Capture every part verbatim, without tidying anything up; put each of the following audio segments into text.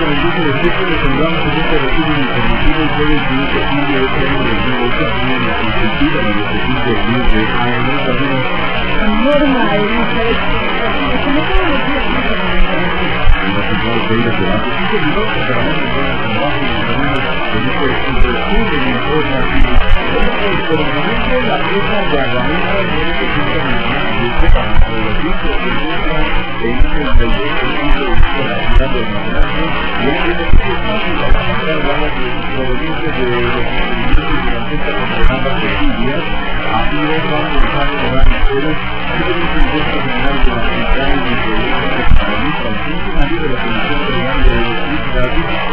con el grupo de jefe de programas de este resumen informativo y puede escribir que sigue este año dos mil ocho también en la consultiva de los equipos de Luis de A M también. Norma, el mujer, como todos los días, en la central de ira de la justicia de los operadores de la trabajo y también en este resumen de informativo. Por el momento, la pieza de Aguamenta tiene que ser de este campo de los grupos de lucha en el treinta y dos por ciento de la ciudad de Magnate y el treinta y seis por ciento de la ciudad de la provincia de los movimientos de la fiesta con programas de Indias, así es cuando están logrando ustedes que el Consejo General de la Ciudad y de Provincia de Paraíso, al funcionario de la Comisión Federal de Electricidad y de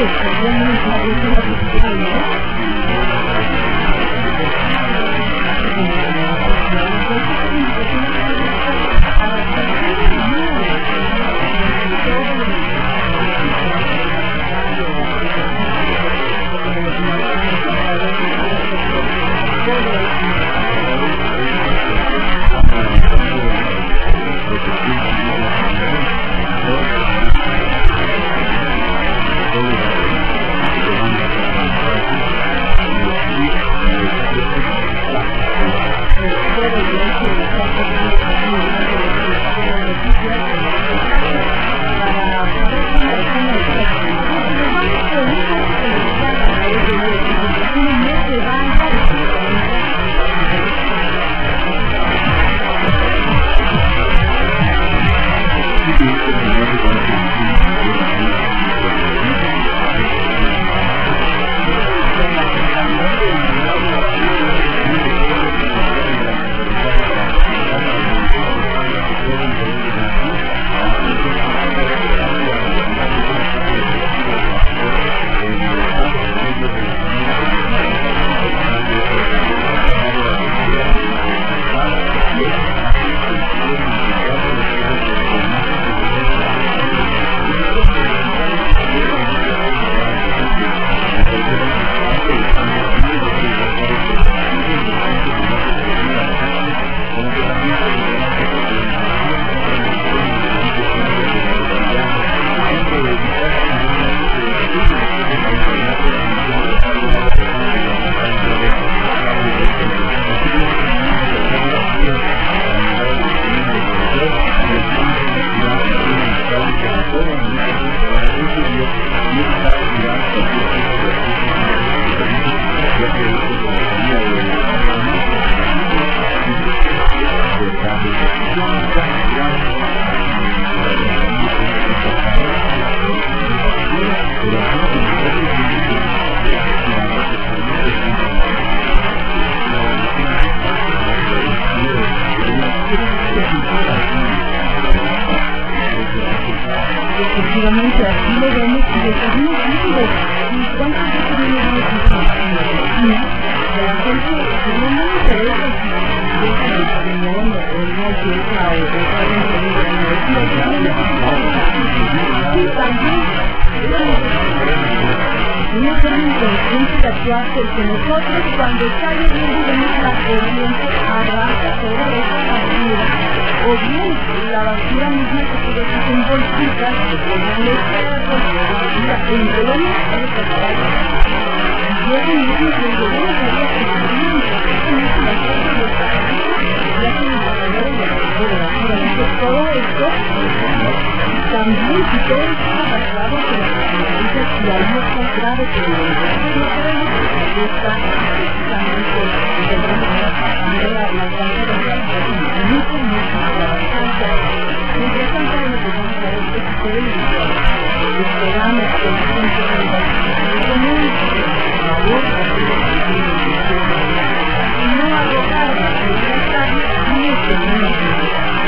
Efectivamente, aquí lo vemos y estás muy libre. ¿Y cuántas veces viene a la de la gente que no me interesa si es el español o no piensa o otra vez en la universidad? Sí, también una forma inconsciente de actuar porque nosotros cuando está lloviendo vemos la corriente arrastra toda esa basura o bien la basura misma que se ve en bolsitas que ponen los perros la en colonia es separada y es el mismo que el gobierno sabía que también es la cosa de los partidos ya que los trabajadores de la basura entonces todo esto también si todo esto está basado en las consecuencias y algo tan grave que el gobierno no sabemos que está precisamente de alguna manera pasando la alcance de la sociedad y mucho mucho la bastante mientras tanto lo que vamos a ver es que ustedes esperamos que el centro de la común por favor y no agotar la libertad ni el común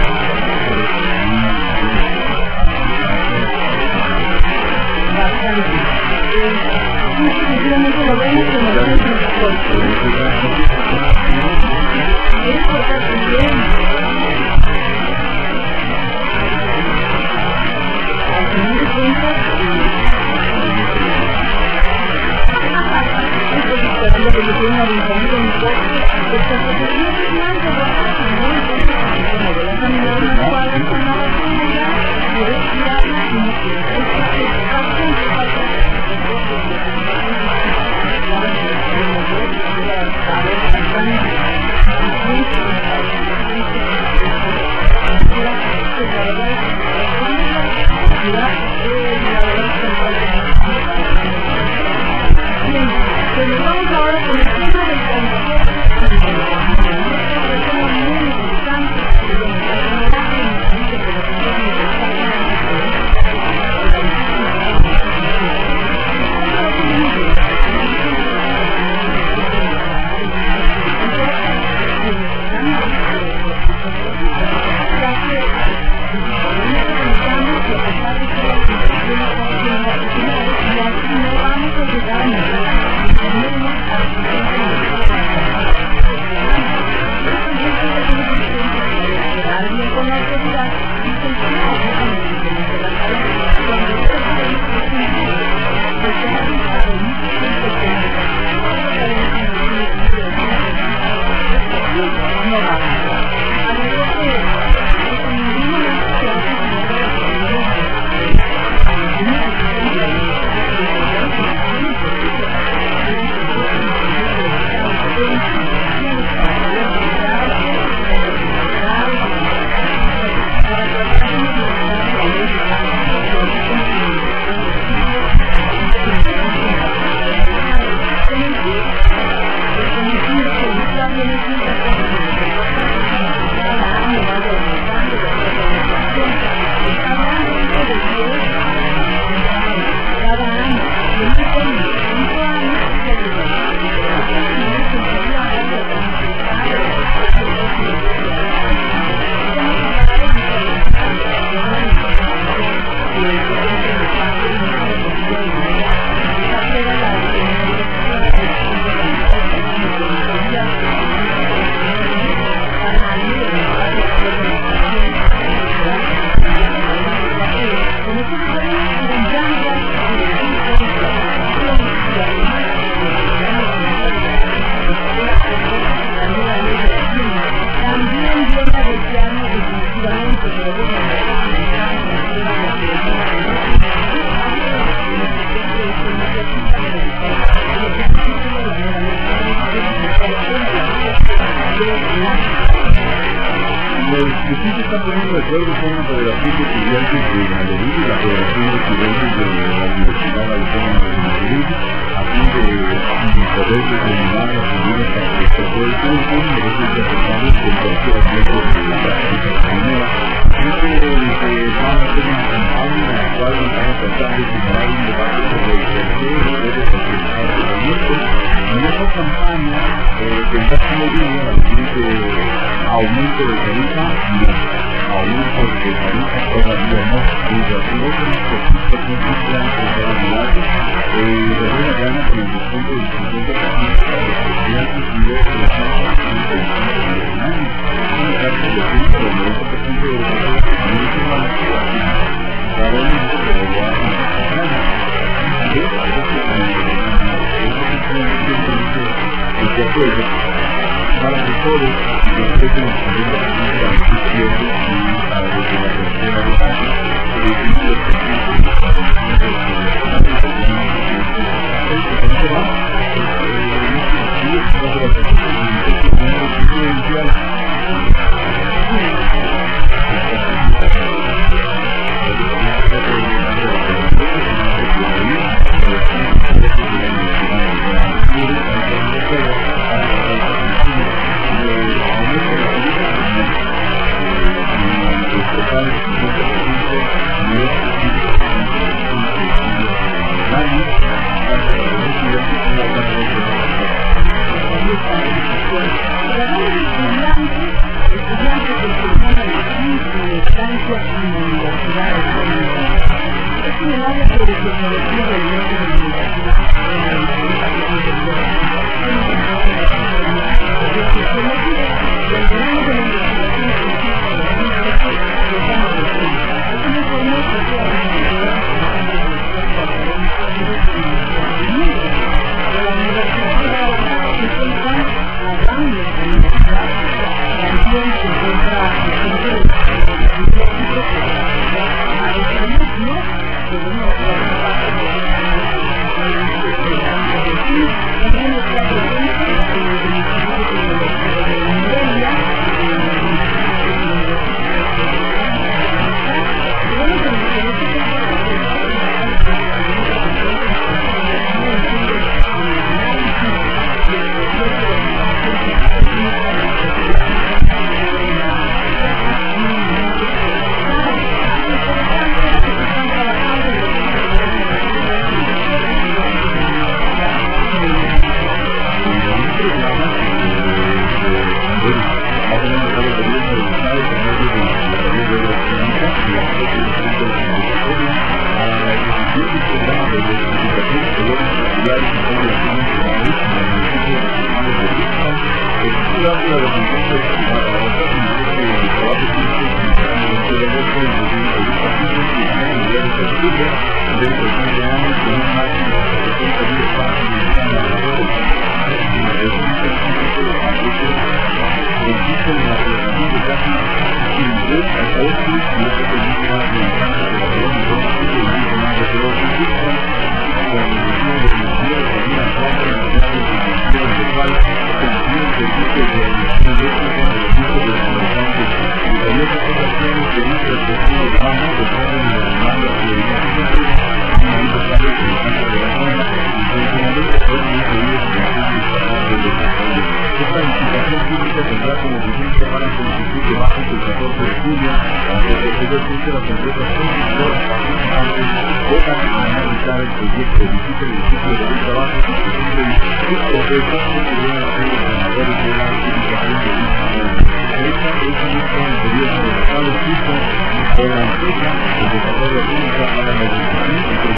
bastante. Definitivamente lo vemos como el centro de es importante bien. Al final de cuentas, estoy esperando que yo tenga un ayuntamiento en mi coche, porque las oficinas es más de bajas, no entonces, como de la familia de una cuadra, con una vacuna, quieres tirarla y no quieres que se pasen, que pasen. Bien, pues nos vamos ahora con el tema del concierto. Es un tema muy interesante, pero me parece que lo que Gracias. de agosto del dos mil veinticuatro y a mediados de octubre del presente año con un máximo de setenta días para finalizar la labor de la resolución de los paquetes consiste en la creación de casi cincuenta postes y esto permite la realización de la producción de la nacional de los recursos con la reducción de energía de una planta de la de financiación de cual contiene servicios de emisión eléctrica de los tipos de fabricantes y también operaciones de infraestructura urbana que pueden la demanda prioritariamente y necesario que la casa de la zona y funcionamiento pueden incluir funciones de desarrollo. Esta licitación pública tendrá como vigencia para solicitud de bajo el catorce de julio, aunque posteriormente las empresas constructoras participantes puedan analizar el proyecto, visiten el sitio de los trabajos y presenten sus propuestas que pudieran ser los ganadores de la licitación de dicha obra. Esta es una anterior de Estado Suizo o la empresa de desarrollo pública para la educación